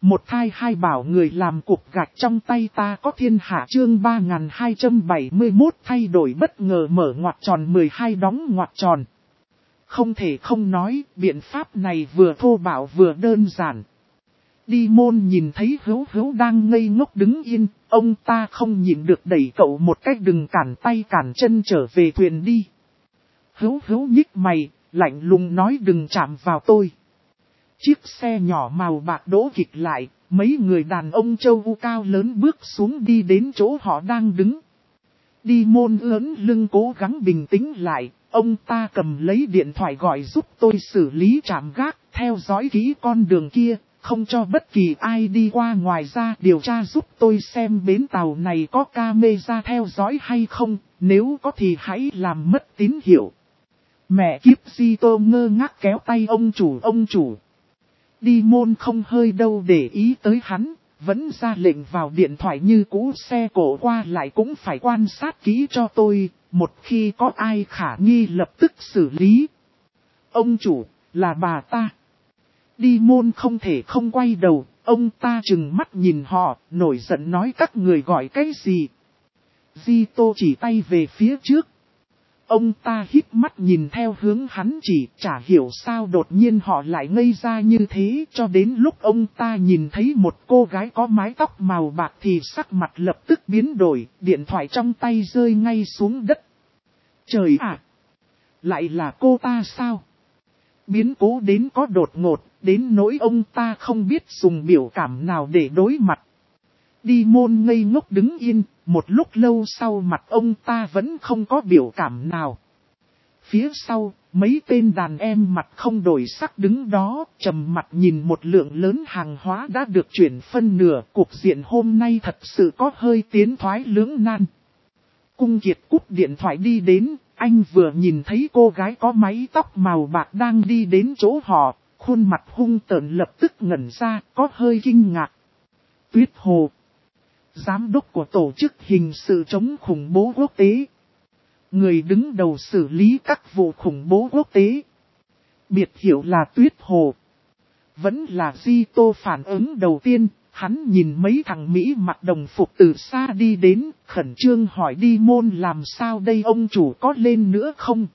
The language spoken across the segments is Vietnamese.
Một thai hai bảo người làm cục gạch trong tay ta có thiên hạ chương 3271 thay đổi bất ngờ mở ngoặc tròn 12 đóng ngoặc tròn. Không thể không nói, biện pháp này vừa thô bạo vừa đơn giản. Đi môn nhìn thấy Hữu Hữu đang ngây ngốc đứng yên, ông ta không nhịn được đẩy cậu một cách đừng cản tay cản chân trở về thuyền đi. Hữu Hữu nhích mày, lạnh lùng nói đừng chạm vào tôi. Chiếc xe nhỏ màu bạc đỗ kịch lại, mấy người đàn ông châu U cao lớn bước xuống đi đến chỗ họ đang đứng. Đi môn ướn lưng cố gắng bình tĩnh lại, ông ta cầm lấy điện thoại gọi giúp tôi xử lý trạm gác, theo dõi kỹ con đường kia, không cho bất kỳ ai đi qua, ngoài ra điều tra giúp tôi xem bến tàu này có camera theo dõi hay không, nếu có thì hãy làm mất tín hiệu. Mẹ kiếp Di Tô ngơ ngác kéo tay ông chủ. Đi môn không hơi đâu để ý tới hắn, vẫn ra lệnh vào điện thoại như cũ, xe cổ qua lại cũng phải quan sát kỹ cho tôi, một khi có ai khả nghi lập tức xử lý. Ông chủ, là bà ta. Đi môn không thể không quay đầu, ông ta trừng mắt nhìn họ, nổi giận nói các người gọi cái gì. Di Tô chỉ tay về phía trước. Ông ta híp mắt nhìn theo hướng hắn chỉ, chả hiểu sao đột nhiên họ lại ngây ra như thế, cho đến lúc ông ta nhìn thấy một cô gái có mái tóc màu bạc thì sắc mặt lập tức biến đổi, điện thoại trong tay rơi ngay xuống đất. Trời ạ! Lại là cô ta sao? Biến cố đến có đột ngột, đến nỗi ông ta không biết dùng biểu cảm nào để đối mặt. Đi môn ngây ngốc đứng yên, một lúc lâu sau mặt ông ta vẫn không có biểu cảm nào. Phía sau, mấy tên đàn em mặt không đổi sắc đứng đó, trầm mặt nhìn một lượng lớn hàng hóa đã được chuyển phân nửa. Cục diện hôm nay thật sự có hơi tiến thoái lưỡng nan. Cung Kiệt cúp điện thoại đi đến, anh vừa nhìn thấy cô gái có mái tóc màu bạc đang đi đến chỗ họ, khuôn mặt hung tợn lập tức ngẩn ra, có hơi kinh ngạc. Tuyết Hồ, giám đốc của tổ chức hình sự chống khủng bố quốc tế, người đứng đầu xử lý các vụ khủng bố quốc tế, biệt hiệu là Tuyết Hồ. Vẫn là Di Tô phản ứng đầu tiên, hắn nhìn mấy thằng Mỹ mặc đồng phục từ xa đi đến, khẩn trương hỏi đi môn làm sao đây, ông chủ có lên nữa không?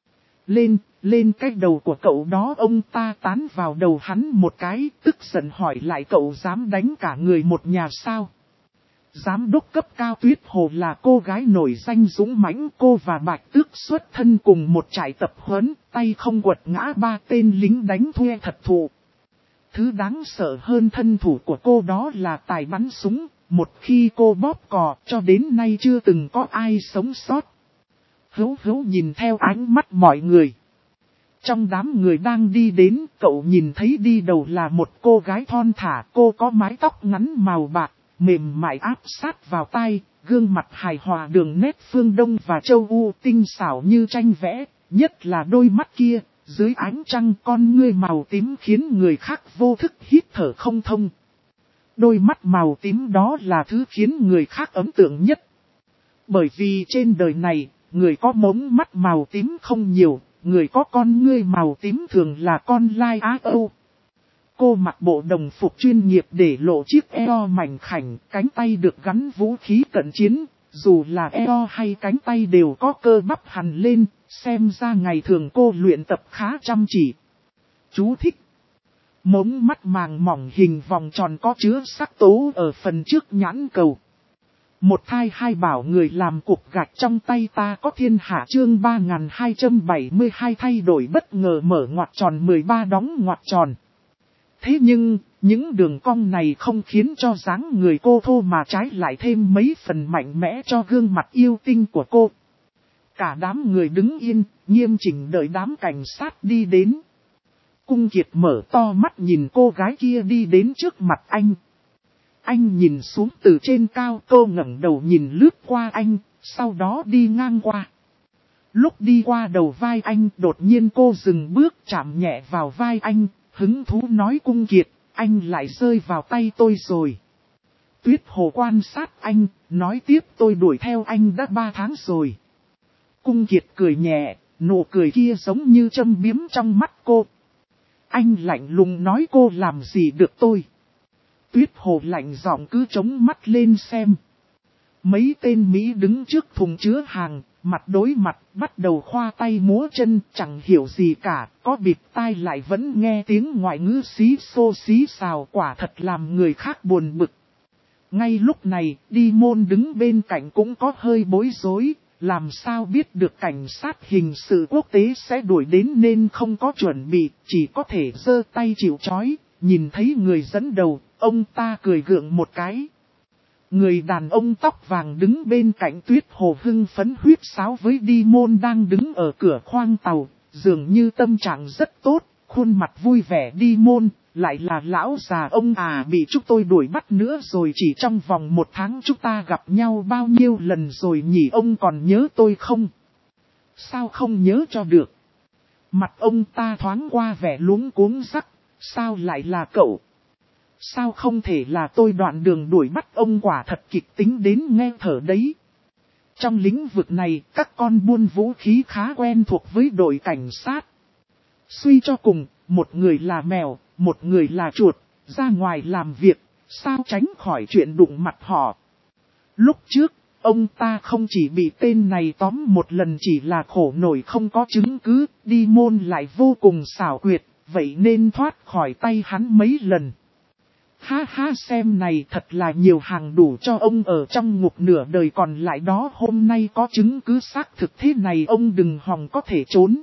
Lên cái đầu của cậu đó, ông ta tán vào đầu hắn một cái, tức giận hỏi lại cậu dám đánh cả người một nhà sao? Giám đốc cấp cao Tuyết Hồ là cô gái nổi danh dũng mãnh, cô và Bạch Tước xuất thân cùng một trại tập huấn, tay không quật ngã 3 tên lính đánh thuê thật thụ. Thứ đáng sợ hơn thân thủ của cô đó là tài bắn súng, một khi cô bóp cò cho đến nay chưa từng có ai sống sót. Hữu Hữu nhìn theo ánh mắt mọi người. Trong đám người đang đi đến, cậu nhìn thấy đi đầu là một cô gái thon thả, cô có mái tóc ngắn màu bạc, mềm mại áp sát vào tai, gương mặt hài hòa đường nét phương Đông và châu U tinh xảo như tranh vẽ, nhất là đôi mắt kia, dưới ánh trăng con ngươi màu tím khiến người khác vô thức hít thở không thông. Đôi mắt màu tím đó là thứ khiến người khác ấn tượng nhất. Bởi vì trên đời này, người có mống mắt màu tím không nhiều, người có con ngươi màu tím thường là con lai Á Âu. Cô mặc bộ đồng phục chuyên nghiệp để lộ chiếc eo mảnh khảnh, cánh tay được gắn vũ khí cận chiến, dù là eo hay cánh tay đều có cơ bắp hằn lên, xem ra ngày thường cô luyện tập khá chăm chỉ. Chú thích: mống mắt màng mỏng hình vòng tròn có chứa sắc tố ở phần trước nhãn cầu. Một thai hai bảo người làm cục gạch trong tay ta có thiên hạ chương 3272 thay đổi bất ngờ mở ngoặc tròn 13 đóng ngoặc tròn. Thế nhưng, những đường cong này không khiến cho dáng người cô thô mà trái lại thêm mấy phần mạnh mẽ cho gương mặt yêu tinh của cô. Cả đám người đứng yên, nghiêm chỉnh đợi đám cảnh sát đi đến. Cung Kiệt mở to mắt nhìn cô gái kia đi đến trước mặt anh. Anh nhìn xuống từ trên cao, cô ngẩng đầu nhìn lướt qua anh, sau đó đi ngang qua. Lúc đi qua đầu vai anh, đột nhiên cô dừng bước chạm nhẹ vào vai anh, hứng thú nói Cung Kiệt, anh lại rơi vào tay tôi rồi. Tuyết Hồ quan sát anh, nói tiếp tôi đuổi theo anh đã 3 tháng rồi. Cung Kiệt cười nhẹ, nụ cười kia giống như châm biếm trong mắt cô. Anh lạnh lùng nói cô làm gì được tôi. Tuyết Hồ lạnh giọng cứ chống mắt lên xem. Mấy tên Mỹ đứng trước thùng chứa hàng, mặt đối mặt, bắt đầu khoa tay múa chân, chẳng hiểu gì cả, có bịt tai lại vẫn nghe tiếng ngoại ngữ xí xô xí xào, quả thật làm người khác buồn bực. Ngay lúc này, Đi Môn đứng bên cạnh cũng có hơi bối rối, làm sao biết được cảnh sát hình sự quốc tế sẽ đuổi đến nên không có chuẩn bị, chỉ có thể giơ tay chịu trói, nhìn thấy người dẫn đầu, ông ta cười gượng một cái. Người đàn ông tóc vàng đứng bên cạnh Tuyết Hồ hưng phấn huýt sáo với Đi Môn đang đứng ở cửa khoang tàu, dường như tâm trạng rất tốt, khuôn mặt vui vẻ. Đi Môn, lại là lão già ông à, bị chúng tôi đuổi bắt nữa rồi, chỉ trong vòng 1 tháng chúng ta gặp nhau bao nhiêu lần rồi nhỉ, ông còn nhớ tôi không? Sao không nhớ cho được? Mặt ông ta thoáng qua vẻ luống cuống rắc, sao lại là cậu? Sao không thể là tôi, đoạn đường đuổi bắt ông quả thật kịch tính đến nghe thở đấy. Trong lĩnh vực này, các con buôn vũ khí khá quen thuộc với đội cảnh sát. Suy cho cùng, một người là mèo, một người là chuột, ra ngoài làm việc, sao tránh khỏi chuyện đụng mặt họ. Lúc trước, ông ta không chỉ bị tên này tóm một lần chỉ là khổ nổi không có chứng cứ, Đi Môn lại vô cùng xảo quyệt, vậy nên thoát khỏi tay hắn mấy lần. Ha ha, xem này thật là nhiều hàng đủ cho ông ở trong ngục nửa đời còn lại đó, hôm nay có chứng cứ xác thực thế này ông đừng hòng có thể trốn.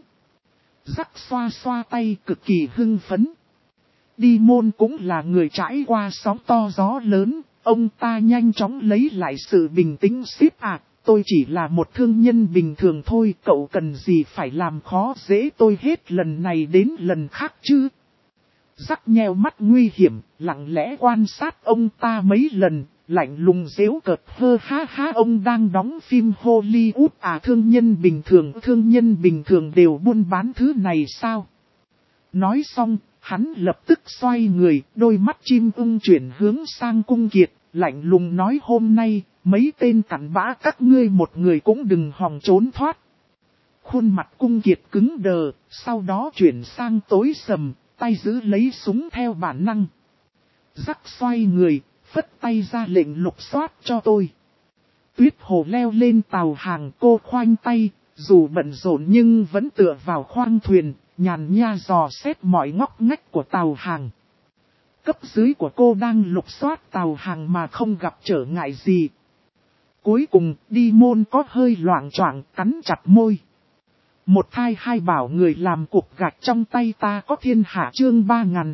Rắc xoa xoa tay cực kỳ hưng phấn. Đi Môn cũng là người trải qua sóng to gió lớn, ông ta nhanh chóng lấy lại sự bình tĩnh. Xếp tôi chỉ là một thương nhân bình thường thôi, cậu cần gì phải làm khó dễ tôi hết lần này đến lần khác chứ. Rắc nheo mắt nguy hiểm, lặng lẽ quan sát ông ta mấy lần, lạnh lùng giễu cợt, hơ ha ha, ông đang đóng phim Hollywood à? Thương nhân bình thường đều buôn bán thứ này sao? Nói xong, hắn lập tức xoay người, đôi mắt chim ưng chuyển hướng sang Cung Kiệt, lạnh lùng nói, hôm nay, mấy tên cặn bã các ngươi một người cũng đừng hòng trốn thoát. Khuôn mặt Cung Kiệt cứng đờ, sau đó chuyển sang tối sầm, tay giữ lấy súng theo bản năng. Rắc xoay người, phất tay ra lệnh lục soát cho tôi. Tuyết Hồ leo lên tàu hàng, cô khoanh tay, dù bận rộn nhưng vẫn tựa vào khoang thuyền, nhàn nha dò xét mọi ngóc ngách của tàu hàng. Cấp dưới của cô đang lục soát tàu hàng mà không gặp trở ngại gì. Cuối cùng, Đi Môn có hơi loạng choạng, cắn chặt môi. Một thai hai bảo người làm cục gạch trong tay ta có thiên hạ, chương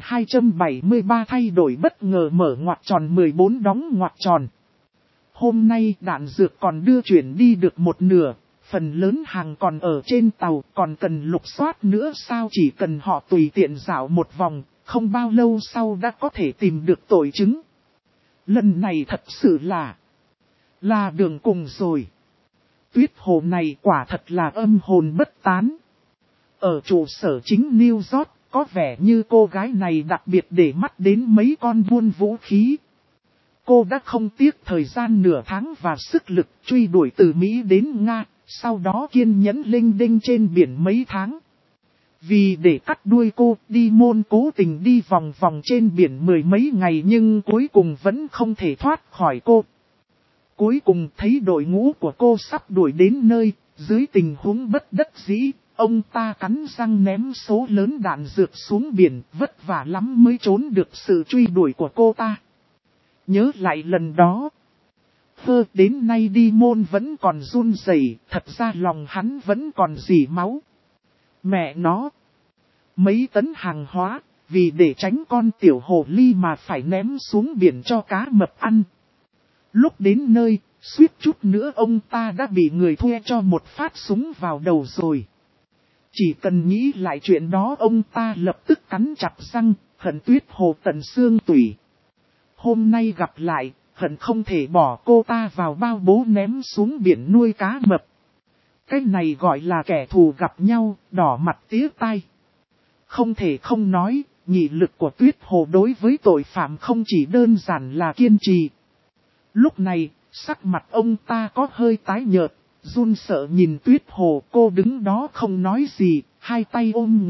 3273 thay đổi bất ngờ mở ngoặc tròn 14 đóng ngoặc tròn. Hôm nay đạn dược còn đưa chuyển đi được một nửa, phần lớn hàng còn ở trên tàu, còn cần lục soát nữa sao? Chỉ cần họ tùy tiện dạo một vòng, không bao lâu sau đã có thể tìm được tội chứng. Lần này thật sự là đường cùng rồi. Tuyết Hồ này quả thật là âm hồn bất tán. Ở trụ sở chính New York, có vẻ như cô gái này đặc biệt để mắt đến mấy con buôn vũ khí. Cô đã không tiếc thời gian nửa tháng và sức lực truy đuổi từ Mỹ đến Nga, sau đó kiên nhẫn lênh đênh trên biển mấy tháng. Vì để cắt đuôi cô, Đi Môn cố tình đi vòng vòng trên biển 10 mấy ngày nhưng cuối cùng vẫn không thể thoát khỏi cô. Cuối cùng thấy đội ngũ của cô sắp đuổi đến nơi, dưới tình huống bất đắc dĩ, ông ta cắn răng ném số lớn đạn dược xuống biển, vất vả lắm mới trốn được sự truy đuổi của cô ta. Nhớ lại lần đó, đến nay Đi Môn vẫn còn run rẩy, thật ra lòng hắn vẫn còn rỉ máu. Mẹ nó, mấy tấn hàng hóa, vì để tránh con tiểu hồ ly mà phải ném xuống biển cho cá mập ăn. Lúc đến nơi, suýt chút nữa ông ta đã bị người thuê cho một phát súng vào đầu rồi. Chỉ cần nghĩ lại chuyện đó ông ta lập tức cắn chặt răng, hận Tuyết Hồ tận xương tủy. Hôm nay gặp lại, hận không thể bỏ cô ta vào bao bố ném xuống biển nuôi cá mập. Cái này gọi là kẻ thù gặp nhau, đỏ mặt tía tai. Không thể không nói, nghị lực của Tuyết Hồ đối với tội phạm không chỉ đơn giản là kiên trì. Lúc này, sắc mặt ông ta có hơi tái nhợt, run sợ nhìn Tuyết Hồ, cô đứng đó không nói gì, hai tay ôm ngực,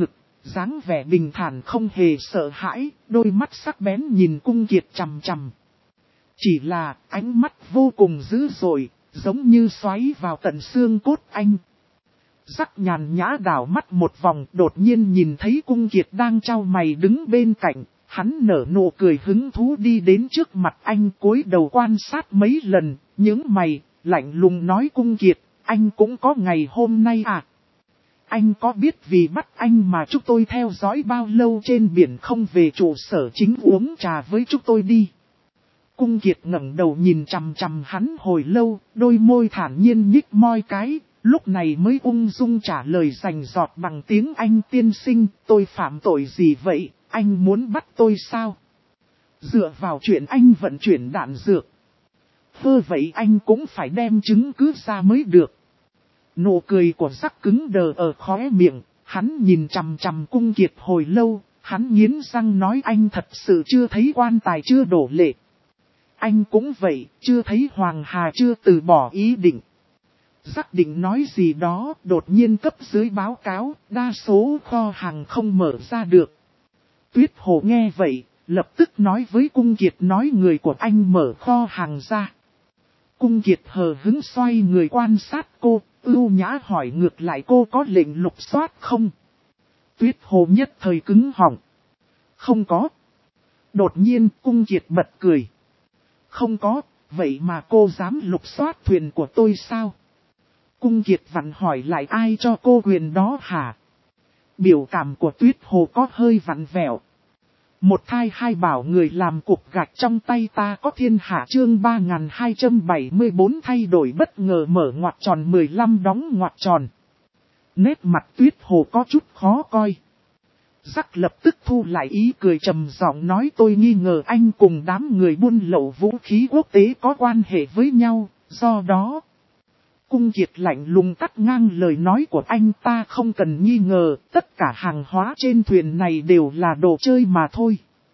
dáng vẻ bình thản không hề sợ hãi, đôi mắt sắc bén nhìn Cung Kiệt chằm chằm. Chỉ là ánh mắt vô cùng dữ dội, giống như xoáy vào tận xương cốt anh. Sắc nhàn nhã đảo mắt một vòng, đột nhiên nhìn thấy Cung Kiệt đang chau mày đứng bên cạnh, hắn nở nụ cười hứng thú đi đến trước mặt anh, cúi đầu quan sát mấy lần, nhướng mày, lạnh lùng nói: Cung Kiệt, anh cũng có ngày hôm nay à? Anh có biết vì bắt anh mà chúng tôi theo dõi bao lâu trên biển không về trụ sở chính uống trà với chúng tôi đi? Cung Kiệt ngẩng đầu nhìn chằm chằm hắn hồi lâu, đôi môi thản nhiên nhích môi cái, lúc này mới ung dung trả lời rành rọt bằng tiếng Anh: tiên sinh, tôi phạm tội gì vậy, anh muốn bắt tôi sao? Dựa vào chuyện anh vận chuyển đạn dược. Vậy anh cũng phải đem chứng cứ ra mới được. Nụ cười của Jack cứng đờ ở khóe miệng, hắn nhìn chằm chằm Cung Kiệt hồi lâu, hắn nghiến răng nói: anh thật sự chưa thấy quan tài chưa đổ lệ. Anh cũng vậy, chưa thấy Hoàng Hà chưa từ bỏ ý định. Jack định nói gì đó, đột nhiên cấp dưới báo cáo, đa số kho hàng không mở ra được. Tuyết Hồ nghe vậy, lập tức nói với Cung Kiệt nói người của anh mở kho hàng ra. Cung Kiệt hờ hững xoay người quan sát cô, ưu nhã hỏi ngược lại: cô có lệnh lục soát không? Tuyết Hồ nhất thời cứng họng. Không có. Đột nhiên Cung Kiệt bật cười. Không có, vậy mà cô dám lục soát thuyền của tôi sao? Cung Kiệt vặn hỏi lại: ai cho cô quyền đó hả? Biểu cảm của Tuyết Hồ có hơi vặn vẹo. Một thai hai bảo người làm cục gạch trong tay ta có thiên hạ. Chương 3274 thay đổi bất ngờ mở ngoặc tròn 15 đóng ngoặc tròn. Nét mặt Tuyết Hồ có chút khó coi. Jack lập tức thu lại ý cười trầm giọng nói: tôi nghi ngờ anh cùng đám người buôn lậu vũ khí quốc tế có quan hệ với nhau, do đó. Cung Kiệt lạnh lùng cắt ngang lời nói của anh: ta không cần nghi ngờ, tất cả hàng hóa trên thuyền này đều là đồ chơi mà thôi.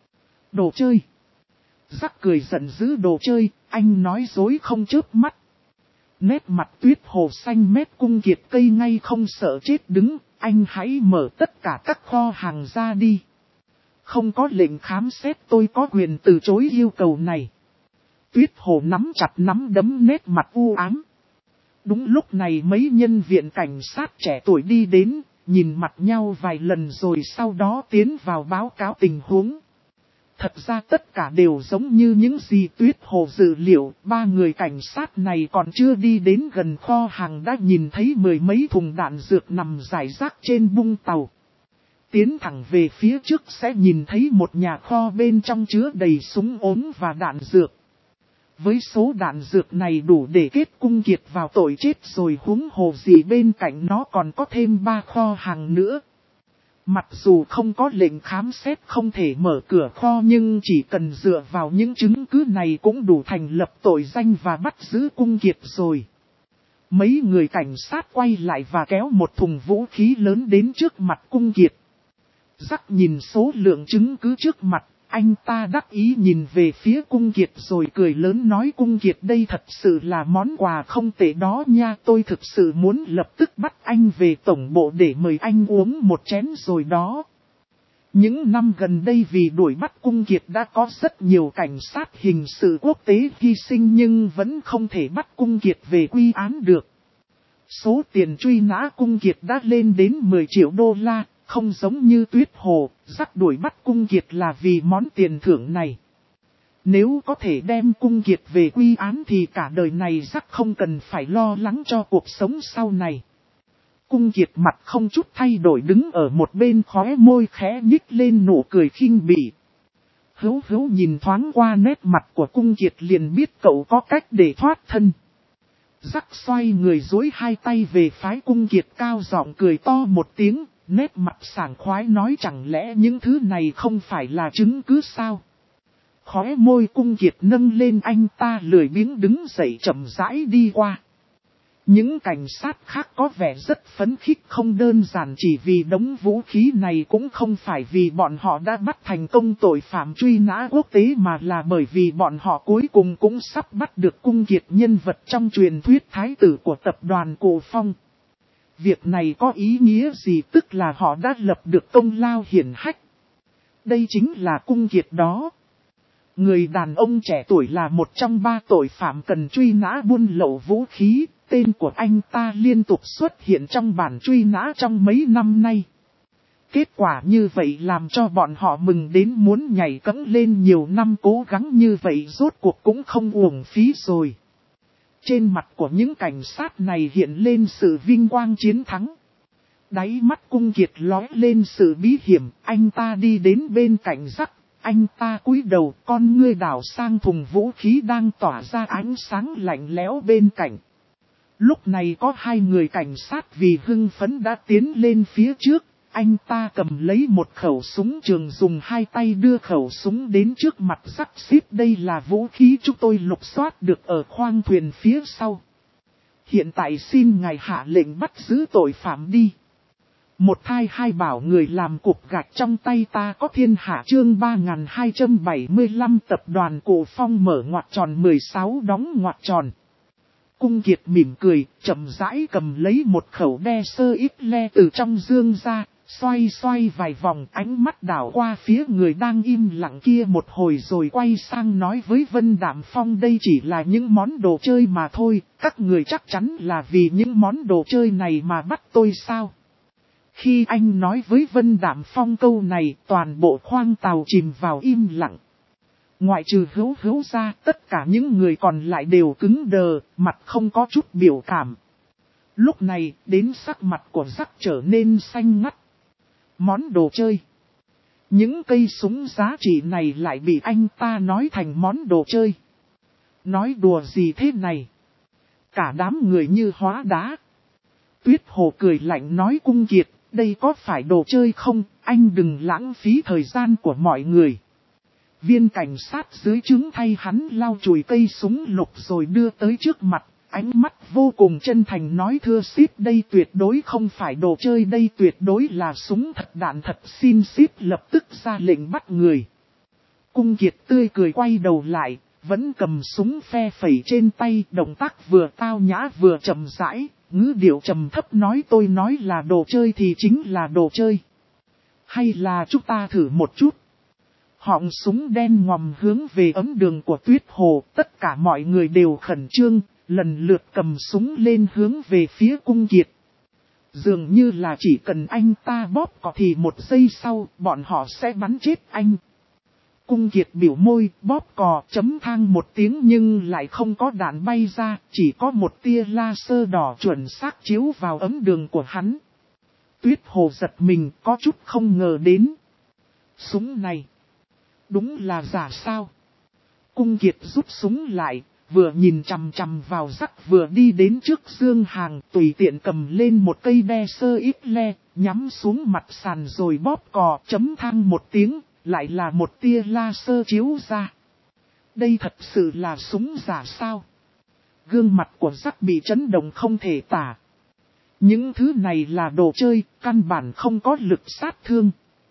Đồ chơi? Jack cười giận dữ: đồ chơi, anh nói dối không chớp mắt. Nét mặt Tuyết Hồ xanh mét. Cung Kiệt cây ngay không sợ chết đứng: anh hãy mở tất cả các kho hàng ra đi. Không có lệnh khám xét tôi có quyền từ chối yêu cầu này. Tuyết Hồ nắm chặt nắm đấm, nét mặt u ám. Đúng lúc này mấy nhân viên cảnh sát trẻ tuổi đi đến, nhìn mặt nhau vài lần rồi sau đó tiến vào báo cáo tình huống. Thật ra tất cả đều giống như những gì Tuyết Hồ dự liệu, ba người cảnh sát này còn chưa đi đến gần kho hàng đã nhìn thấy mười mấy thùng đạn dược nằm rải rác trên bung tàu. Tiến thẳng về phía trước sẽ nhìn thấy một nhà kho bên trong chứa đầy súng ốm và đạn dược. Với số đạn dược này đủ để kết Cung Kiệt vào tội chết rồi, huống hồ gì bên cạnh nó còn có thêm 3 kho hàng nữa. Mặc dù không có lệnh khám xét không thể mở cửa kho, nhưng chỉ cần dựa vào những chứng cứ này cũng đủ thành lập tội danh và bắt giữ Cung Kiệt rồi. Mấy người cảnh sát quay lại và kéo một thùng vũ khí lớn đến trước mặt Cung Kiệt. Jack nhìn số lượng chứng cứ trước mặt, anh ta đắc ý nhìn về phía Cung Kiệt rồi cười lớn nói: Cung Kiệt, đây thật sự là món quà không tệ đó nha, tôi thực sự muốn lập tức bắt anh về tổng bộ để mời anh uống một chén rồi đó. Những năm gần đây vì đuổi bắt Cung Kiệt đã có rất nhiều cảnh sát hình sự quốc tế hy sinh nhưng vẫn không thể bắt Cung Kiệt về quy án được. Số tiền truy nã Cung Kiệt đã lên đến 10 triệu đô la. Không giống như Tuyết Hồ, Jack đuổi bắt Cung Kiệt là vì món tiền thưởng này. Nếu có thể đem Cung Kiệt về quy án thì cả đời này Jack không cần phải lo lắng cho cuộc sống sau này. Cung Kiệt mặt không chút thay đổi đứng ở một bên, khóe môi khẽ nhích lên nụ cười khinh bỉ. Hữu nhìn thoáng qua nét mặt của Cung Kiệt liền biết cậu có cách để thoát thân. Jack xoay người duỗi hai tay về phái Cung Kiệt, cao giọng cười to một tiếng. Nét mặt sảng khoái nói: chẳng lẽ những thứ này không phải là chứng cứ sao? Khóe môi Cung Kiệt nâng lên, anh ta lười biếng đứng dậy chậm rãi đi qua. Những cảnh sát khác có vẻ rất phấn khích, không đơn giản chỉ vì đống vũ khí này, cũng không phải vì bọn họ đã bắt thành công tội phạm truy nã quốc tế, mà là bởi vì bọn họ cuối cùng cũng sắp bắt được Cung Kiệt, nhân vật trong truyền thuyết thái tử của tập đoàn Cổ Phong. Việc này có ý nghĩa gì, tức là họ đã lập được công lao hiển hách. Đây chính là Cung Kiệt đó. Người đàn ông trẻ tuổi là một trong 3 tội phạm cần truy nã buôn lậu vũ khí, tên của anh ta liên tục xuất hiện trong bản truy nã trong mấy năm nay. Kết quả như vậy làm cho bọn họ mừng đến muốn nhảy cẫng lên, nhiều năm cố gắng như vậy rốt cuộc cũng không uổng phí rồi. Trên mặt của những cảnh sát này hiện lên sự vinh quang chiến thắng. Đáy mắt Cung Kiệt lóe lên sự bí hiểm, anh ta đi đến bên cạnh Jack, anh ta cúi đầu, con ngươi đảo sang thùng vũ khí đang tỏa ra ánh sáng lạnh lẽo bên cạnh. Lúc này có 2 người cảnh sát vì hưng phấn đã tiến lên phía trước, anh ta cầm lấy một khẩu súng trường, dùng 2 tay đưa khẩu súng đến trước mặt Jack xít, đây là vũ khí chúng tôi lục soát được ở khoang thuyền phía sau. Hiện tại xin ngài hạ lệnh bắt giữ tội phạm đi. Một thai hai bảo người làm cục gạch trong tay ta có thiên hạ, chương 3275 tập đoàn Cổ Phong mở ngoặc tròn 16 đóng ngoặc tròn. Cung Kiệt mỉm cười, chậm rãi cầm lấy một khẩu đe sơ ít le từ trong dương ra, xoay xoay vài vòng, ánh mắt đảo qua phía người đang im lặng kia một hồi rồi quay sang nói với Vân Đạm Phong, đây chỉ là những món đồ chơi mà thôi, các người chắc chắn là vì những món đồ chơi này mà bắt tôi sao? Khi anh nói với Vân Đạm Phong câu này, toàn bộ khoang tàu chìm vào im lặng. Ngoại trừ Hữu ra, tất cả những người còn lại đều cứng đờ, mặt không có chút biểu cảm. Lúc này, đến sắc mặt của Jack trở nên xanh ngắt. Món đồ chơi. Những cây súng giá trị này lại bị anh ta nói thành món đồ chơi. Nói đùa gì thế này? Cả đám người như hóa đá. Tuyết Hồ cười lạnh nói, Cung Kiệt, đây có phải đồ chơi không? Anh đừng lãng phí thời gian của mọi người. Viên cảnh sát dưới trướng thay hắn lau chùi cây súng lục rồi đưa tới trước mặt, ánh mắt vô cùng chân thành nói, thưa ship, đây tuyệt đối không phải đồ chơi, đây tuyệt đối là súng thật, đạn thật, xin ship lập tức ra lệnh bắt người. Cung Kiệt tươi cười quay đầu lại, vẫn cầm súng phe phẩy trên tay, động tác vừa tao nhã vừa chậm rãi, ngữ điệu trầm thấp nói, tôi nói là đồ chơi thì chính là đồ chơi. Hay là chúng ta thử một chút. Họng súng đen ngòm hướng về ấm đường của Tuyết Hồ, tất cả mọi người đều khẩn trương, lần lượt cầm súng lên hướng về phía Cung Kiệt. Dường như là chỉ cần anh ta bóp cò thì 1 giây sau, bọn họ sẽ bắn chết anh. Cung Kiệt biểu môi, bóp cò, chấm thang một tiếng nhưng lại không có đạn bay ra, chỉ có một tia laser đỏ chuẩn xác chiếu vào ấm đường của hắn. Tuyết Hồ giật mình, có chút không ngờ đến. Súng này, đúng là giả sao? Cung Kiệt rút súng lại, vừa nhìn chằm chằm vào Jack, vừa đi đến trước dương hàng, tùy tiện cầm lên một cây đe sơ ít le, nhắm xuống mặt sàn rồi bóp cò, chấm thang một tiếng, lại là một tia laser chiếu ra. Đây thật sự là súng giả sao? Gương mặt của Jack bị chấn động không thể tả. Những thứ này là đồ chơi, căn bản không có lực sát thương.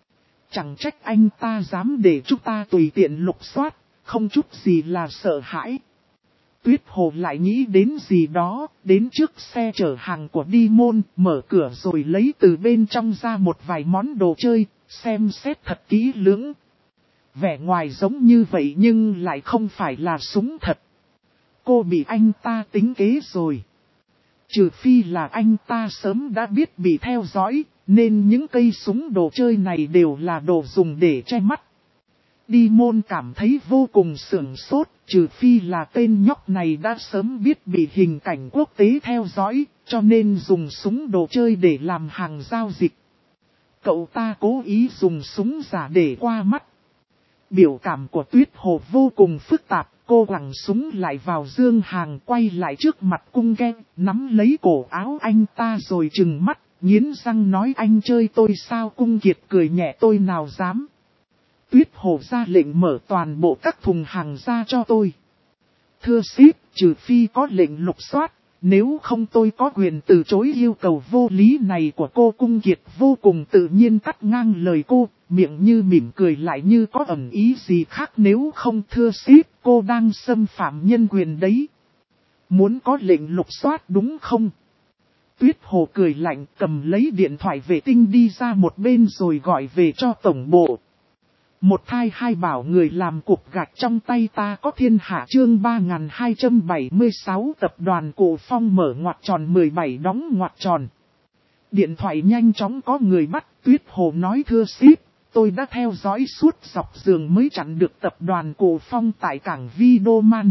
Chẳng trách anh ta dám để chúng ta tùy tiện lục soát, không chút gì là sợ hãi. Tuyết Hồ lại nghĩ đến gì đó, đến trước xe chở hàng của Đi Môn, mở cửa rồi lấy từ bên trong ra một vài món đồ chơi, xem xét thật kỹ lưỡng. Vẻ ngoài giống như vậy nhưng lại không phải là súng thật. Cô bị anh ta tính kế rồi. Trừ phi là anh ta sớm đã biết bị theo dõi, nên những cây súng đồ chơi này đều là đồ dùng để che mắt. Đi Môn cảm thấy vô cùng sửng sốt, trừ phi là tên nhóc này đã sớm biết bị hình cảnh quốc tế theo dõi, cho nên dùng súng đồ chơi để làm hàng giao dịch. Cậu ta cố ý dùng súng giả để qua mắt. Biểu cảm của Tuyết Hồ vô cùng phức tạp, cô quẳng súng lại vào dương hàng, quay lại trước mặt Cung Ghen, nắm lấy cổ áo anh ta rồi trừng mắt, nghiến răng nói, anh chơi tôi sao? Cung Kiệt cười nhẹ, tôi nào dám. Tuyết Hồ ra lệnh mở toàn bộ các thùng hàng ra cho tôi. Thưa ship, trừ phi có lệnh lục soát, nếu không tôi có quyền từ chối yêu cầu vô lý này của cô. Cung Kiệt vô cùng tự nhiên cắt ngang lời cô, miệng như mỉm cười lại như có ẩn ý gì khác, nếu không thưa ship, cô đang xâm phạm nhân quyền đấy. Muốn có lệnh lục soát đúng không? Tuyết Hồ cười lạnh cầm lấy điện thoại vệ tinh đi ra một bên rồi gọi về cho tổng bộ. Một thai hai bảo người làm cục gạch trong tay ta có thiên hạ chương 3276 tập đoàn Cổ Phong mở ngoặc tròn 17 đóng ngoặc tròn. Điện thoại nhanh chóng có người bắt. Tuyết Hồ nói thưa sếp, tôi đã theo dõi suốt dọc giường mới chặn được tập đoàn Cổ Phong tại cảng Videoman.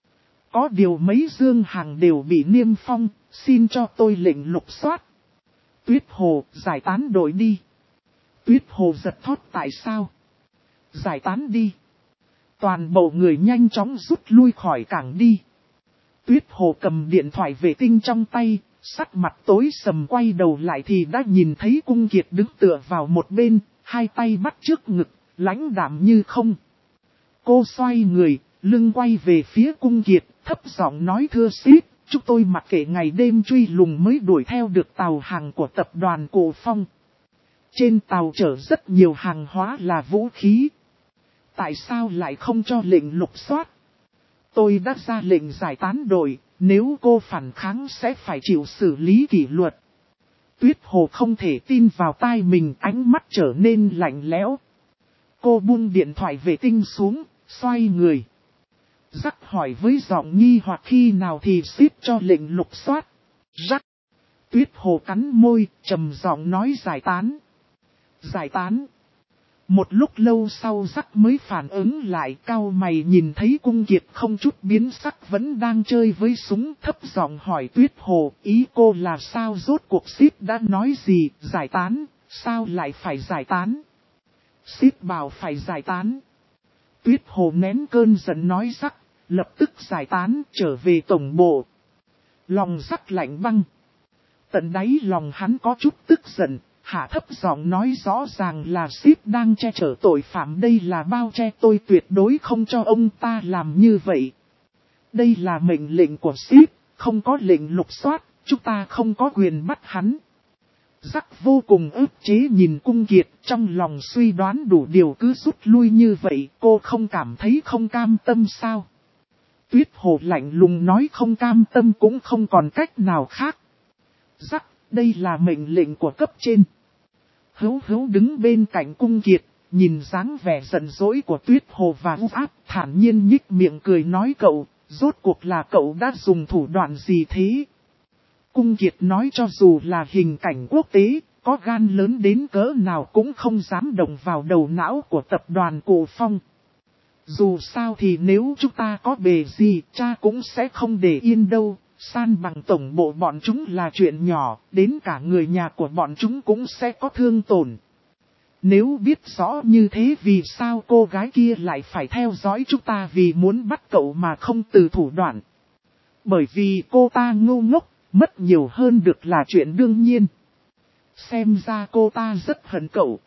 Có điều mấy dương hàng đều bị niêm phong, xin cho tôi lệnh lục soát. Tuyết Hồ, giải tán đội đi. Tuyết Hồ giật thót tại sao? Giải tán đi. Toàn bộ người nhanh chóng rút lui khỏi cảng đi. Tuyết Hồ cầm điện thoại vệ tinh trong tay, sắc mặt tối sầm quay đầu lại thì đã nhìn thấy Cung Kiệt đứng tựa vào một bên, hai tay bắt trước ngực, lãnh đạm như không. Cô xoay người, lưng quay về phía Cung Kiệt, thấp giọng nói thưa sếp, chúng tôi mặc kệ ngày đêm truy lùng mới đuổi theo được tàu hàng của tập đoàn Cổ Phong. Trên tàu chở rất nhiều hàng hóa là vũ khí. Tại sao lại không cho lệnh lục soát? Tôi đã ra lệnh giải tán đội, nếu cô phản kháng sẽ phải chịu xử lý kỷ luật. Tuyết Hồ không thể tin vào tai mình, ánh mắt trở nên lạnh lẽo. Cô buông điện thoại vệ tinh xuống, xoay người. Rắc hỏi với giọng nghi hoặc khi nào thì xếp cho lệnh lục soát. Rắc. Tuyết Hồ cắn môi, trầm giọng nói giải tán. Giải tán. Một lúc lâu sau Rắc mới phản ứng lại, cau mày nhìn thấy Cung Kiệt không chút biến sắc vẫn đang chơi với súng, thấp giọng hỏi Tuyết Hồ, ý cô là sao, rốt cuộc ship đã nói gì, giải tán, sao lại phải giải tán? Ship bảo phải giải tán. Tuyết Hồ nén cơn giận nói Rắc, lập tức giải tán, trở về tổng bộ. Lòng Rắc lạnh băng. Tận đáy lòng hắn có chút tức giận. Hạ thấp giọng nói rõ ràng là ship đang che chở tội phạm, đây là bao che, tôi tuyệt đối không cho ông ta làm như vậy. Đây là mệnh lệnh của ship, không có lệnh lục soát, chúng ta không có quyền bắt hắn. Rắc vô cùng ức chế nhìn Cung Kiệt, trong lòng suy đoán đủ điều cứ rút lui như vậy, cô không cảm thấy không cam tâm sao? Tuyết Hồ lạnh lùng nói không cam tâm cũng không còn cách nào khác. Rắc, đây là mệnh lệnh của cấp trên. Hữu đứng bên cạnh Cung Kiệt, nhìn dáng vẻ giận dỗi của Tuyết Hồ và u áp, thản nhiên nhích miệng cười nói cậu, rốt cuộc là cậu đã dùng thủ đoạn gì thế? Cung Kiệt nói cho dù là hình cảnh quốc tế, có gan lớn đến cỡ nào cũng không dám động vào đầu não của tập đoàn Cổ Phong. Dù sao thì nếu chúng ta có bề gì, cha cũng sẽ không để yên đâu. San bằng tổng bộ bọn chúng là chuyện nhỏ, đến cả người nhà của bọn chúng cũng sẽ có thương tổn. Nếu biết rõ như thế vì sao cô gái kia lại phải theo dõi chúng ta vì muốn bắt cậu mà không từ thủ đoạn? Bởi vì cô ta ngu ngốc, mất nhiều hơn được là chuyện đương nhiên. Xem ra cô ta rất hận cậu.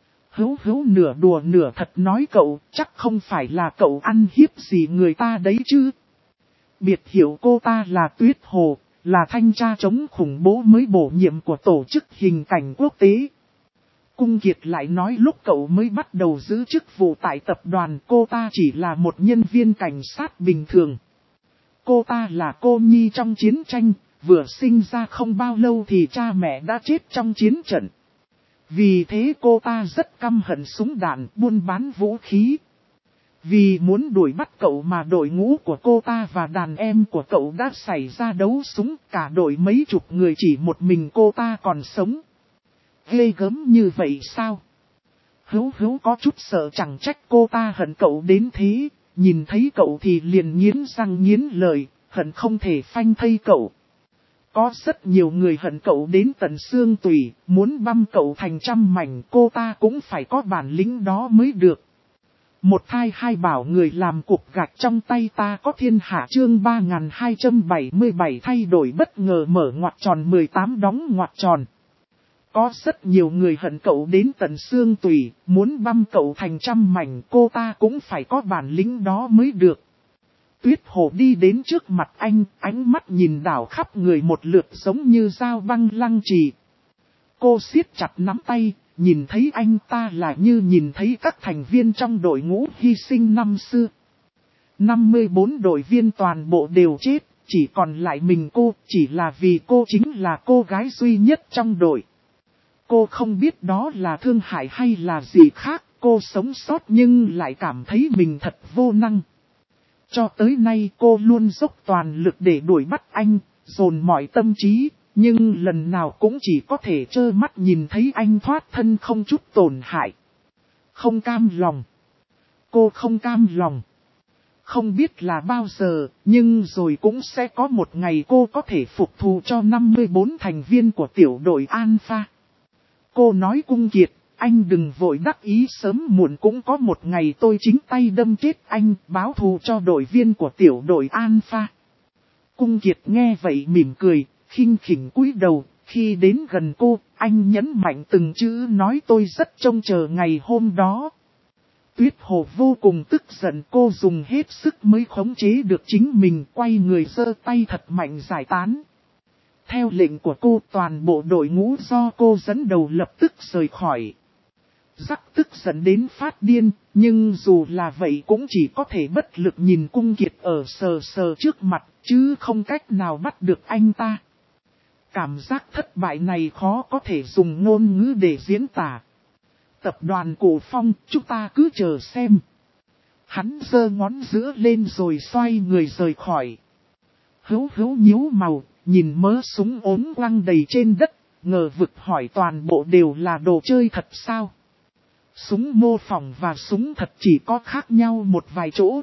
Hữu nửa đùa nửa thật nói cậu, chắc không phải là cậu ăn hiếp gì người ta đấy chứ. Biệt hiểu cô ta là Tuyết Hồ, là thanh tra chống khủng bố mới bổ nhiệm của tổ chức hình cảnh quốc tế. Cung Kiệt lại nói lúc cậu mới bắt đầu giữ chức vụ tại tập đoàn, cô ta chỉ là một nhân viên cảnh sát bình thường. Cô ta là cô nhi trong chiến tranh, vừa sinh ra không bao lâu thì cha mẹ đã chết trong chiến trận. Vì thế cô ta rất căm hận súng đạn, buôn bán vũ khí. Vì muốn đuổi bắt cậu mà đội ngũ của cô ta và đàn em của cậu đã xảy ra đấu súng, cả đội mấy chục người chỉ một mình cô ta còn sống. Ghê gớm như vậy sao? Hữu có chút sợ, chẳng trách cô ta hận cậu đến thế, nhìn thấy cậu thì liền nghiến răng nghiến lợi, hận không thể phanh thây cậu. Có rất nhiều người hận cậu đến tận xương tủy, muốn băm cậu thành trăm mảnh, cô ta cũng phải có bản lĩnh đó mới được. Một thai hai bảo người làm cục gạch trong tay ta có thiên hạ chương 3277 thay đổi bất ngờ mở ngoặc tròn 18 đóng ngoặc tròn. Có rất nhiều người hận cậu đến tận xương tủy, muốn băm cậu thành trăm mảnh, cô ta cũng phải có bản lĩnh đó mới được. Tuyết Hồ đi đến trước mặt anh, ánh mắt nhìn đảo khắp người một lượt giống như dao băng lăng trì. Cô siết chặt nắm tay, nhìn thấy anh ta là như nhìn thấy các thành viên trong đội ngũ hy sinh năm xưa. 54 đội viên toàn bộ đều chết, chỉ còn lại mình cô, chỉ là vì cô chính là cô gái duy nhất trong đội. Cô không biết đó là thương hại hay là gì khác, cô sống sót nhưng lại cảm thấy mình thật vô năng. Cho tới nay cô luôn dốc toàn lực để đuổi bắt anh, dồn mọi tâm trí, nhưng lần nào cũng chỉ có thể trơ mắt nhìn thấy anh thoát thân không chút tổn hại. Không cam lòng. Cô không cam lòng. Không biết là bao giờ, nhưng rồi cũng sẽ có một ngày cô có thể phục thù cho 54 thành viên của tiểu đội Alpha. Cô nói Cung Kiệt, anh đừng vội đắc ý, sớm muộn cũng có một ngày tôi chính tay đâm chết anh, báo thù cho đội viên của tiểu đội Alpha. Cung Kiệt nghe vậy mỉm cười, khinh khỉnh cúi đầu, khi đến gần cô, anh nhấn mạnh từng chữ nói tôi rất trông chờ ngày hôm đó. Tuyết Hồ vô cùng tức giận, cô dùng hết sức mới khống chế được chính mình, quay người giơ tay thật mạnh giải tán. Theo lệnh của cô, toàn bộ đội ngũ do cô dẫn đầu lập tức rời khỏi. Rắc tức giận đến phát điên, nhưng dù là vậy cũng chỉ có thể bất lực nhìn Cung Kiệt ở sờ sờ trước mặt, chứ không cách nào bắt được anh ta. Cảm giác thất bại này khó có thể dùng ngôn ngữ để diễn tả. Tập đoàn Cổ Phong, chúng ta cứ chờ xem. Hắn giơ ngón giữa lên rồi xoay người rời khỏi. Hữu nhíu màu, nhìn mớ súng ốm quăng đầy trên đất, ngờ vực hỏi toàn bộ đều là đồ chơi thật sao? Súng mô phỏng và súng thật chỉ có khác nhau một vài chỗ.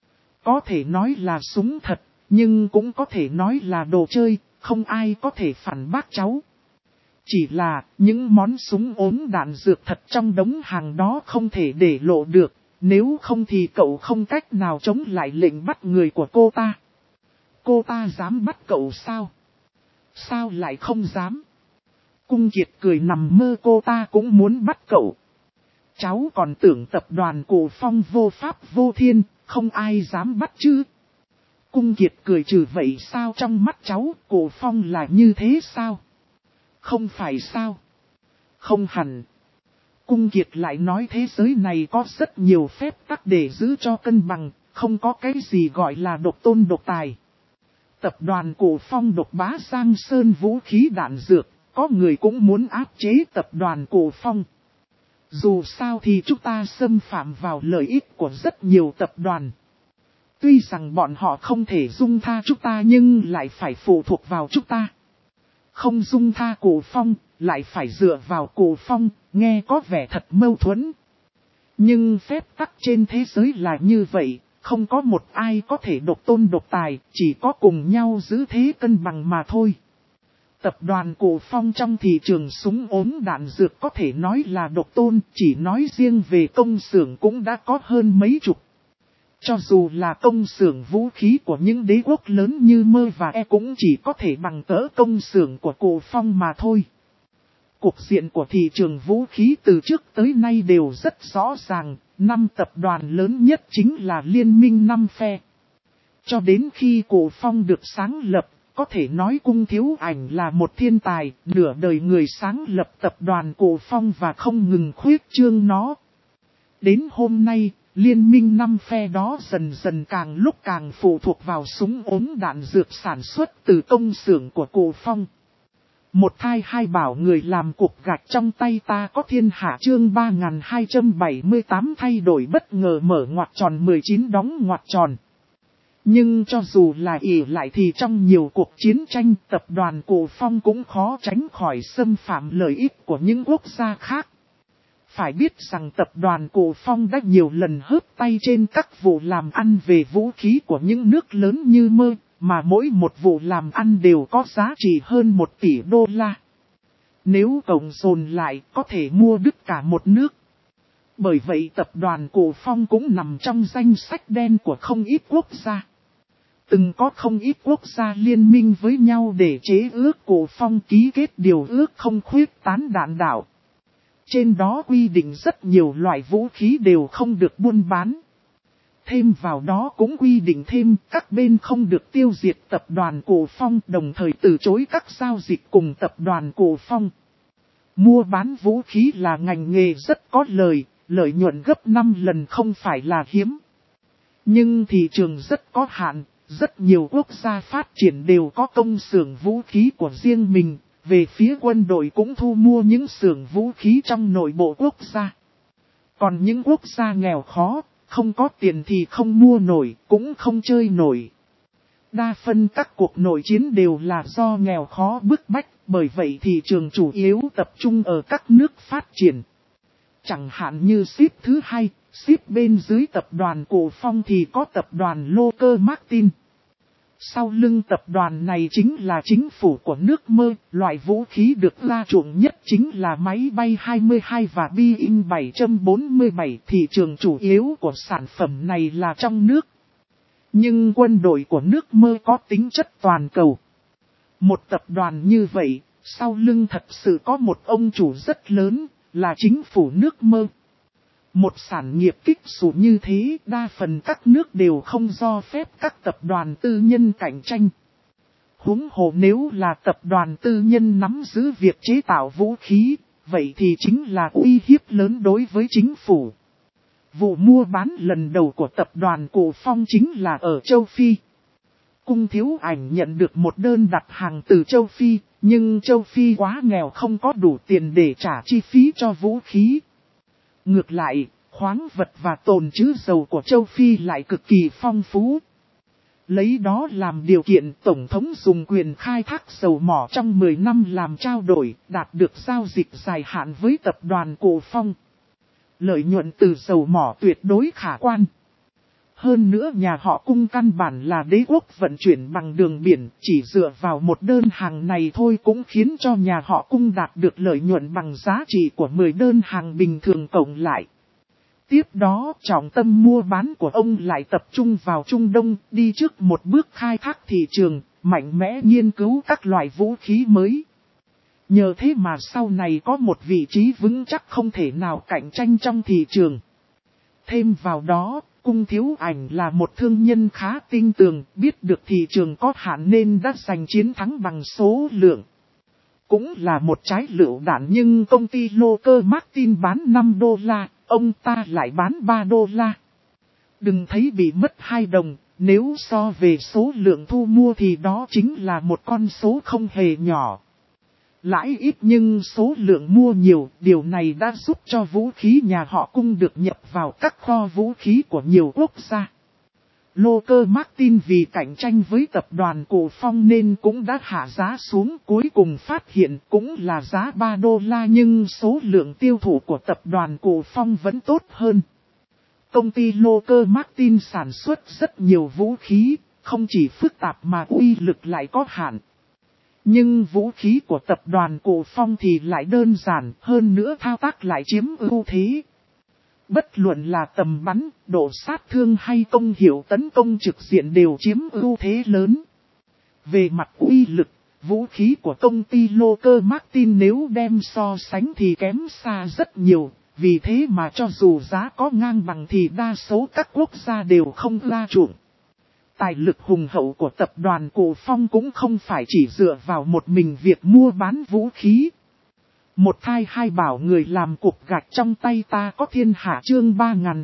Có thể nói là súng thật, nhưng cũng có thể nói là đồ chơi, không ai có thể phản bác cháu. Chỉ là, những món súng ốm đạn dược thật trong đống hàng đó không thể để lộ được, nếu không thì cậu không cách nào chống lại lệnh bắt người của cô ta. Cô ta dám bắt cậu sao? Sao lại không dám? Cung Kiệt cười nằm mơ cô ta cũng muốn bắt cậu. Cháu còn tưởng tập đoàn Cổ Phong vô pháp vô thiên, không ai dám bắt chứ. Cung Kiệt cười trừ vậy sao trong mắt cháu Cổ Phong là như thế sao? Không phải sao? Không hẳn. Cung Kiệt lại nói thế giới này có rất nhiều phép tắc để giữ cho cân bằng, không có cái gì gọi là độc tôn độc tài. Tập đoàn Cổ Phong độc bá Giang Sơn vũ khí đạn dược, có người cũng muốn áp chế tập đoàn Cổ Phong. Dù sao thì chúng ta xâm phạm vào lợi ích của rất nhiều tập đoàn. Tuy rằng bọn họ không thể dung tha chúng ta nhưng lại phải phụ thuộc vào chúng ta. Không dung tha Cổ Phong, lại phải dựa vào Cổ Phong, nghe có vẻ thật mâu thuẫn. Nhưng phép tắc trên thế giới là như vậy, không có một ai có thể độc tôn độc tài, chỉ có cùng nhau giữ thế cân bằng mà thôi. Tập đoàn Cổ Phong trong thị trường súng ốm đạn dược có thể nói là độc tôn, chỉ nói riêng về công xưởng cũng đã có hơn mấy chục. Cho dù là công xưởng vũ khí của những đế quốc lớn như Mơ và E cũng chỉ có thể bằng cỡ công xưởng của Cổ Phong mà thôi. Cục diện của thị trường vũ khí từ trước tới nay đều rất rõ ràng, 5 tập đoàn lớn nhất chính là Liên minh 5 phe. Cho đến khi Cổ Phong được sáng lập, có thể nói Cung Thiếu Ảnh là một thiên tài, nửa đời người sáng lập tập đoàn Cổ Phong và không ngừng khuyết trương nó. Đến hôm nay, Liên minh 5 phe đó dần dần càng lúc càng phụ thuộc vào súng ốm đạn dược sản xuất từ công xưởng của Cổ Phong. Một thai hai bảo người làm cục gạch trong tay ta có thiên hạ chương 3278 thay đổi bất ngờ mở ngoặc tròn 19 đóng ngoặc tròn. Nhưng cho dù là ỷ lại thì trong nhiều cuộc chiến tranh tập đoàn Cổ Phong cũng khó tránh khỏi xâm phạm lợi ích của những quốc gia khác. Phải biết rằng tập đoàn Cổ Phong đã nhiều lần hớp tay trên các vụ làm ăn về vũ khí của những nước lớn như Mơ, mà mỗi một vụ làm ăn đều có giá trị hơn 1 tỷ đô la. Nếu cộng dồn lại có thể mua đứt cả một nước. Bởi vậy tập đoàn Cổ Phong cũng nằm trong danh sách đen của không ít quốc gia. Từng có không ít quốc gia liên minh với nhau để chế ước Cổ Phong ký kết điều ước không khuyết tán đạn đạo. Trên đó quy định rất nhiều loại vũ khí đều không được buôn bán. Thêm vào đó cũng quy định thêm các bên không được tiêu diệt tập đoàn Cổ Phong, đồng thời từ chối các giao dịch cùng tập đoàn Cổ Phong. Mua bán vũ khí là ngành nghề rất có lợi nhuận gấp 5 lần không phải là hiếm. Nhưng thị trường rất có hạn, Rất nhiều quốc gia phát triển đều có công xưởng vũ khí của riêng mình, về phía quân đội cũng thu mua những xưởng vũ khí trong nội bộ quốc gia. Còn những quốc gia nghèo khó, không có tiền thì không mua nổi, cũng không chơi nổi. Đa phân các cuộc nội chiến đều là do nghèo khó bức bách, bởi vậy thị trường chủ yếu tập trung ở các nước phát triển. Chẳng hạn như ship thứ hai, ship bên dưới tập đoàn Cổ Phong thì có tập đoàn Lockheed Martin. Sau lưng tập đoàn này chính là chính phủ của nước Mơ, loại vũ khí được ưa chuộng nhất chính là máy bay 22 và Boeing 747, thị trường chủ yếu của sản phẩm này là trong nước. Nhưng quân đội của nước Mơ có tính chất toàn cầu. Một tập đoàn như vậy, sau lưng thật sự có một ông chủ rất lớn, là chính phủ nước Mơ. Một sản nghiệp kích xù như thế, đa phần các nước đều không cho phép các tập đoàn tư nhân cạnh tranh. Huống hồ nếu là tập đoàn tư nhân nắm giữ việc chế tạo vũ khí, vậy thì chính là uy hiếp lớn đối với chính phủ. Vụ mua bán lần đầu của tập đoàn Cổ Phong chính là ở châu Phi. Cung Thiếu Ảnh nhận được một đơn đặt hàng từ châu Phi, nhưng châu Phi quá nghèo không có đủ tiền để trả chi phí cho vũ khí. Ngược lại, khoáng vật và tồn trữ dầu của châu Phi lại cực kỳ phong phú. Lấy đó làm điều kiện Tổng thống dùng quyền khai thác dầu mỏ trong 10 năm làm trao đổi, đạt được giao dịch dài hạn với tập đoàn Cổ Phong. Lợi nhuận từ dầu mỏ tuyệt đối khả quan. Hơn nữa nhà họ Cung căn bản là đế quốc vận chuyển bằng đường biển, chỉ dựa vào một đơn hàng này thôi cũng khiến cho nhà họ Cung đạt được lợi nhuận bằng giá trị của 10 đơn hàng bình thường cộng lại. Tiếp đó trọng tâm mua bán của ông lại tập trung vào Trung Đông, đi trước một bước khai thác thị trường, mạnh mẽ nghiên cứu các loại vũ khí mới. Nhờ thế mà sau này có một vị trí vững chắc không thể nào cạnh tranh trong thị trường. Thêm vào đó, Cung Thiếu Ảnh là một thương nhân khá tinh tường, biết được thị trường có hạn nên đã giành chiến thắng bằng số lượng. Cũng là một trái lựu đạn nhưng công ty Lockheed Martin bán $5, ông ta lại bán $3. Đừng thấy bị mất 2 đồng, nếu so về số lượng thu mua thì đó chính là một con số không hề nhỏ. Lãi ít nhưng số lượng mua nhiều, điều này đã giúp cho vũ khí nhà họ Cung được nhập vào các kho vũ khí của nhiều quốc gia. Lockheed Martin vì cạnh tranh với tập đoàn Cổ Phong nên cũng đã hạ giá xuống, cuối cùng phát hiện cũng là giá $3 nhưng số lượng tiêu thụ của tập đoàn Cổ Phong vẫn tốt hơn. Công ty Lockheed Martin sản xuất rất nhiều vũ khí, không chỉ phức tạp mà uy lực lại có hạn. Nhưng vũ khí của tập đoàn Cổ Phong thì lại đơn giản, hơn nữa thao tác lại chiếm ưu thế. Bất luận là tầm bắn, độ sát thương hay công hiệu tấn công trực diện đều chiếm ưu thế lớn. Về mặt uy lực, vũ khí của công ty Lockheed Martin nếu đem so sánh thì kém xa rất nhiều, vì thế mà cho dù giá có ngang bằng thì đa số các quốc gia đều không ưa chuộng. Tài lực hùng hậu của tập đoàn Cổ Phong cũng không phải chỉ dựa vào một mình việc mua bán vũ khí. Một thai hai bảo người làm cục gạch trong tay ta có thiên hạ chương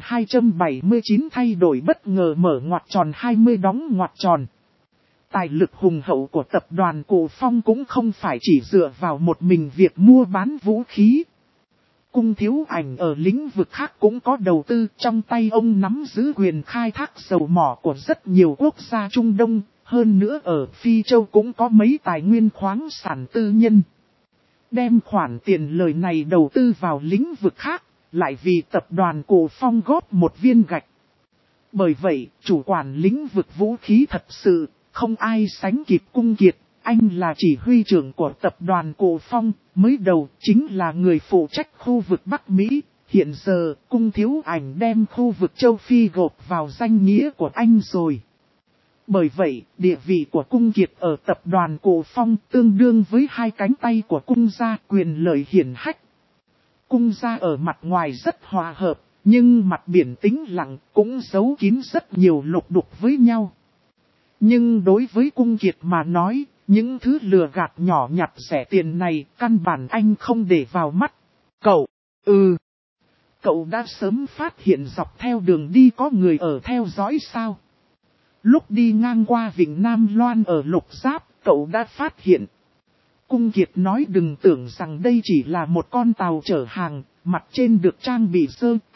3279 thay đổi bất ngờ mở ngoặc tròn 20 đóng ngoặc tròn. Tài lực hùng hậu của tập đoàn Cổ Phong cũng không phải chỉ dựa vào một mình việc mua bán vũ khí. Cung Thiếu Ảnh ở lĩnh vực khác cũng có đầu tư, trong tay ông nắm giữ quyền khai thác dầu mỏ của rất nhiều quốc gia Trung Đông, hơn nữa ở Phi Châu cũng có mấy tài nguyên khoáng sản tư nhân. Đem khoản tiền lời này đầu tư vào lĩnh vực khác, lại vì tập đoàn Cổ Phong góp một viên gạch. Bởi vậy, chủ quản lĩnh vực vũ khí thật sự, không ai sánh kịp Cung Kiệt. Anh là chỉ huy trưởng của tập đoàn Cổ Phong, mới đầu chính là người phụ trách khu vực Bắc Mỹ. Hiện giờ, Cung Thiếu Ảnh đem khu vực châu Phi gộp vào danh nghĩa của anh rồi. Bởi vậy, địa vị của Cung Kiệt ở tập đoàn Cổ Phong tương đương với hai cánh tay của Cung gia, quyền lợi hiển hách. Cung gia ở mặt ngoài rất hòa hợp, nhưng mặt biển tĩnh lặng cũng giấu kín rất nhiều lục đục với nhau. Nhưng đối với Cung Kiệt mà nói, những thứ lừa gạt nhỏ nhặt rẻ tiền này căn bản anh không để vào mắt. Cậu đã sớm phát hiện dọc theo đường đi có người ở theo dõi sao? Lúc đi ngang qua vịnh Nam Loan ở Lục Giáp, cậu đã phát hiện. Cung Kiệt nói đừng tưởng rằng đây chỉ là một con tàu chở hàng, mặt trên được trang bị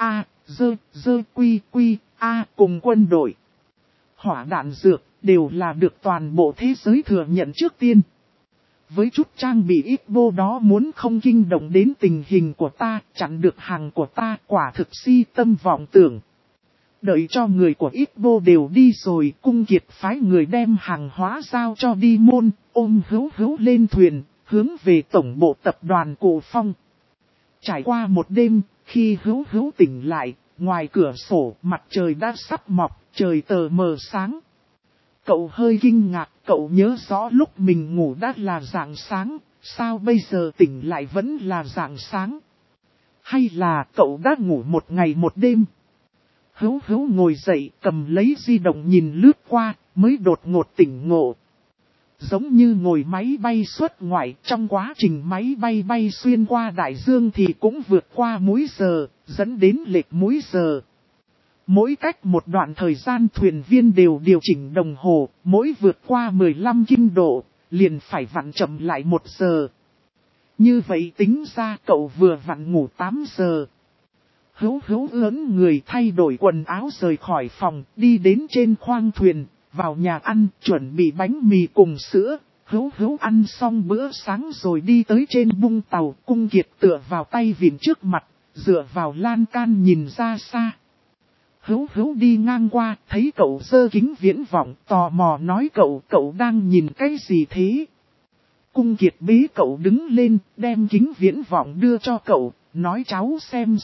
quy cùng quân đội. Hỏa đạn dược đều là được toàn bộ thế giới thừa nhận trước tiên. Với chút trang bị ít vô đó muốn không kinh động đến tình hình của ta, chặn được hàng của ta, quả thực si tâm vọng tưởng. Đợi cho người của ít vô đều đi rồi, Cung Kiệt phái người đem hàng hóa giao cho đi môn, ôm Hữu Hữu lên thuyền, hướng về tổng bộ tập đoàn Cổ Phong. Trải qua một đêm, khi Hữu Hữu tỉnh lại, ngoài cửa sổ mặt trời đã sắp mọc, trời tờ mờ sáng. Cậu hơi kinh ngạc, cậu nhớ rõ lúc mình ngủ đã là rạng sáng, sao bây giờ tỉnh lại vẫn là rạng sáng? Hay là cậu đã ngủ một ngày một đêm? Hữu Hữu ngồi dậy, cầm lấy di động nhìn lướt qua, mới đột ngột tỉnh ngộ. Giống như ngồi máy bay xuất ngoại, trong quá trình máy bay bay xuyên qua đại dương thì cũng vượt qua múi giờ, dẫn đến lệch múi giờ. Mỗi cách một đoạn thời gian thuyền viên đều điều chỉnh đồng hồ, mỗi vượt qua 15 kinh độ, liền phải vặn chậm lại 1 giờ. Như vậy tính ra cậu vừa vặn ngủ 8 giờ. Hữu Hữu ớn người thay đổi quần áo rời khỏi phòng, đi đến trên khoang thuyền, vào nhà ăn, chuẩn bị bánh mì cùng sữa. Hữu Hữu ăn xong bữa sáng rồi đi tới trên bung tàu, Cung Kiệt tựa vào tay vịn trước mặt, dựa vào lan can nhìn ra xa. Hữu Hữu đi ngang qua, thấy cậu giơ kính viễn vọng, tò mò nói cậu đang nhìn cái gì thế? Cung Kiệt bế cậu đứng lên, đem kính viễn vọng đưa cho cậu, nói cháu xem.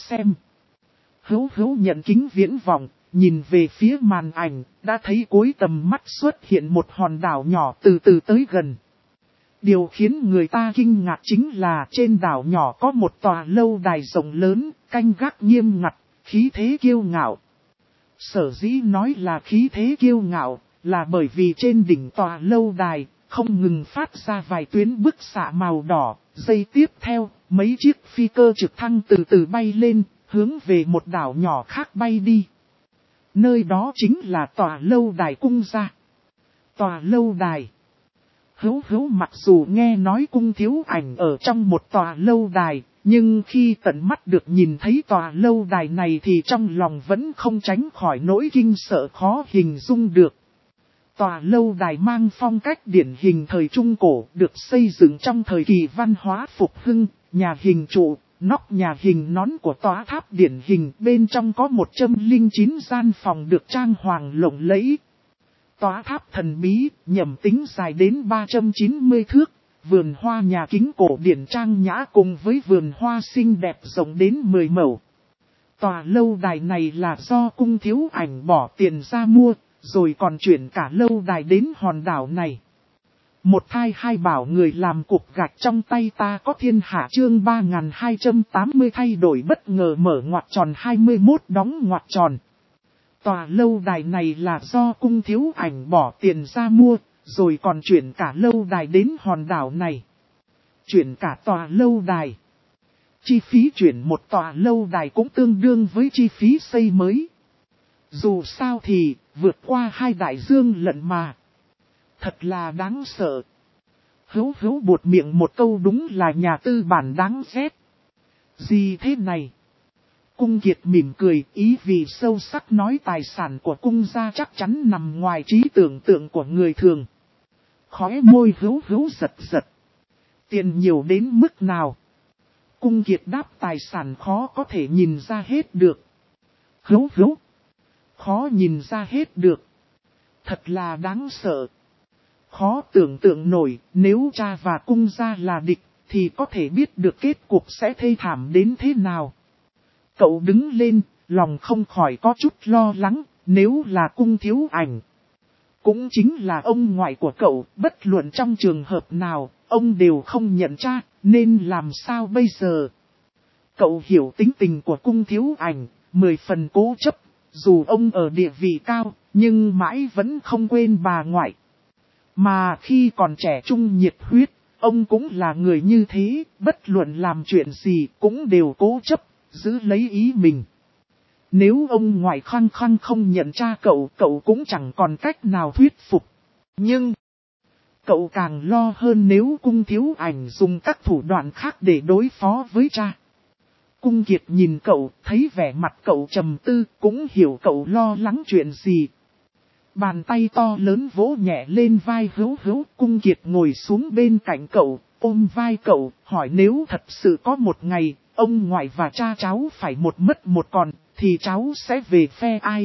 Hữu Hữu nhận kính viễn vọng, nhìn về phía màn ảnh, đã thấy cuối tầm mắt xuất hiện một hòn đảo nhỏ từ từ tới gần. Điều khiến người ta kinh ngạc chính là trên đảo nhỏ có một tòa lâu đài rộng lớn, canh gác nghiêm ngặt, khí thế kiêu ngạo. Sở dĩ nói là khí thế kiêu ngạo, là bởi vì trên đỉnh tòa lâu đài, không ngừng phát ra vài tuyến bức xạ màu đỏ, giây tiếp theo, mấy chiếc phi cơ trực thăng từ từ bay lên, hướng về một đảo nhỏ khác bay đi. Nơi đó chính là tòa lâu đài cung gia. Tòa lâu đài. Hữu Hữu mặc dù nghe nói Cung Thiếu Ảnh ở trong một tòa lâu đài, nhưng khi tận mắt được nhìn thấy tòa lâu đài này thì trong lòng vẫn không tránh khỏi nỗi kinh sợ khó hình dung được. Tòa lâu đài mang phong cách điển hình thời Trung Cổ, được xây dựng trong thời kỳ văn hóa phục hưng, nhà hình trụ, nóc nhà hình nón của tòa tháp điển hình, bên trong có 109 gian phòng được trang hoàng lộng lẫy. Tòa tháp thần bí, nhầm tính dài đến 390 thước, vườn hoa nhà kính cổ điển trang nhã cùng với vườn hoa xinh đẹp rộng đến 10 mẫu. Tòa lâu đài này là do Cung Thiếu Ảnh bỏ tiền ra mua, rồi còn chuyển cả lâu đài đến hòn đảo này. Một thai hai bảo người làm cục gạch trong tay ta có thiên hạ chương 3280 thay đổi bất ngờ mở ngoặc tròn 21 đóng ngoặc tròn. Tòa lâu đài này là do Cung Thiếu Ảnh bỏ tiền ra mua, rồi còn chuyển cả lâu đài đến hòn đảo này. Chuyển cả tòa lâu đài. Chi phí chuyển một tòa lâu đài cũng tương đương với chi phí xây mới. Dù sao thì, vượt qua 2 đại dương lận mà. Thật là đáng sợ. Hữu Hữu buột miệng một câu đúng là nhà tư bản đáng ghét. Gì thế này? Cung Kiệt mỉm cười, ý vì sâu sắc nói tài sản của cung gia chắc chắn nằm ngoài trí tưởng tượng của người thường. Khóe môi Hữu Hữu giật giật. Tiền nhiều đến mức nào? Cung Kiệt đáp tài sản khó có thể nhìn ra hết được. Hữu Hữu. Khó nhìn ra hết được. Thật là đáng sợ. Khó tưởng tượng nổi, nếu cha và cung gia là địch, thì có thể biết được kết cục sẽ thê thảm đến thế nào. Cậu đứng lên, lòng không khỏi có chút lo lắng, nếu là Cung Thiếu Ảnh. Cũng chính là ông ngoại của cậu, bất luận trong trường hợp nào, ông đều không nhận cha, nên làm sao bây giờ? Cậu hiểu tính tình của Cung Thiếu Ảnh, 10 phần cố chấp, dù ông ở địa vị cao, nhưng mãi vẫn không quên bà ngoại. Mà khi còn trẻ trung nhiệt huyết, ông cũng là người như thế, bất luận làm chuyện gì cũng đều cố chấp, giữ lấy ý mình. Nếu ông ngoại khăng khăng không nhận cha cậu, cậu cũng chẳng còn cách nào thuyết phục. Nhưng, cậu càng lo hơn nếu Cung Thiếu Ảnh dùng các thủ đoạn khác để đối phó với cha. Cung Kiệt nhìn cậu, thấy vẻ mặt cậu trầm tư, cũng hiểu cậu lo lắng chuyện gì. Bàn tay to lớn vỗ nhẹ lên vai Hữu Hữu, Cung Kiệt ngồi xuống bên cạnh cậu, ôm vai cậu, hỏi nếu thật sự có một ngày, ông ngoại và cha cháu phải một mất một còn, thì cháu sẽ về phe ai?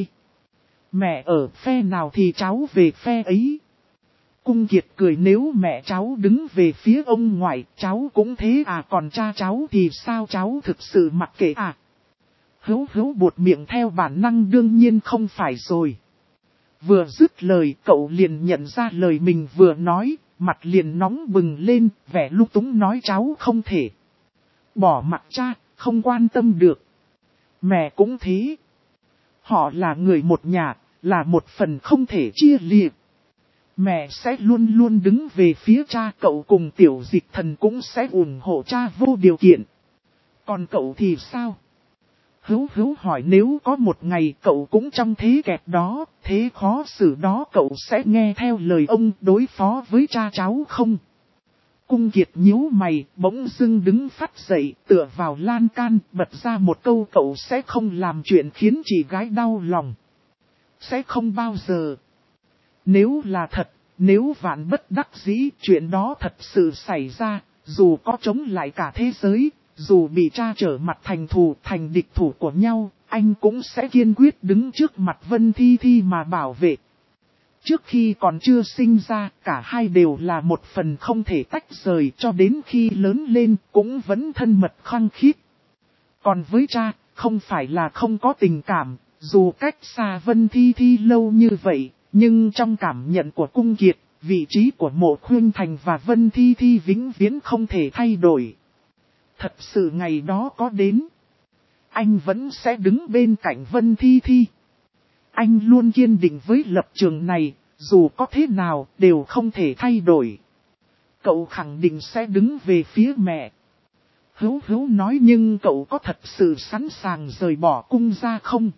Mẹ ở phe nào thì cháu về phe ấy. Cung Kiệt cười, nếu mẹ cháu đứng về phía ông ngoại, cháu cũng thế à, còn cha cháu thì sao, cháu thực sự mặc kệ à? Hữu Hữu buột miệng theo bản năng, đương nhiên không phải rồi. Vừa dứt lời, cậu liền nhận ra lời mình vừa nói, mặt liền nóng bừng lên, vẻ lung túng nói cháu không thể bỏ mặc cha, không quan tâm được. Mẹ cũng thế. Họ là người một nhà, là một phần không thể chia liệt. Mẹ sẽ luôn luôn đứng về phía cha, cậu cùng Tiểu Dịch Thần cũng sẽ ủng hộ cha vô điều kiện. Còn cậu thì sao? Hữu Hữu hỏi, nếu có một ngày cậu cũng trong thế kẹt đó, thế khó xử đó, cậu sẽ nghe theo lời ông đối phó với cha cháu không? Cung Kiệt nhíu mày, bỗng dưng đứng phát dậy, tựa vào lan can, bật ra một câu, cậu sẽ không làm chuyện khiến chị gái đau lòng. Sẽ không bao giờ. Nếu là thật, nếu vạn bất đắc dĩ, chuyện đó thật sự xảy ra, dù có chống lại cả thế giới, dù bị cha trở mặt thành thù, thành địch thủ của nhau, anh cũng sẽ kiên quyết đứng trước mặt Vân Thi Thi mà bảo vệ. Trước khi còn chưa sinh ra, cả hai đều là một phần không thể tách rời, cho đến khi lớn lên cũng vẫn thân mật khăng khít. Còn với cha, không phải là không có tình cảm, dù cách xa Vân Thi Thi lâu như vậy, nhưng trong cảm nhận của Cung Kiệt, vị trí của Mộ Khuyên Thành và Vân Thi Thi vĩnh viễn không thể thay đổi. Thật sự ngày đó có đến, anh vẫn sẽ đứng bên cạnh Vân Thi Thi. Anh luôn kiên định với lập trường này, dù có thế nào đều không thể thay đổi. Cậu khẳng định sẽ đứng về phía mẹ. Hữu Hữu nói, nhưng cậu có thật sự sẵn sàng rời bỏ Cung gia không?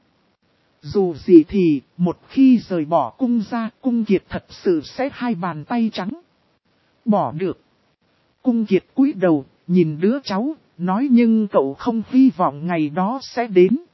Dù gì thì, một khi rời bỏ Cung gia, Cung Kiệt thật sự sẽ hai bàn tay trắng. Bỏ được. Cung Kiệt cúi đầu, nhìn đứa cháu, nói, nhưng cậu không hy vọng ngày đó sẽ đến.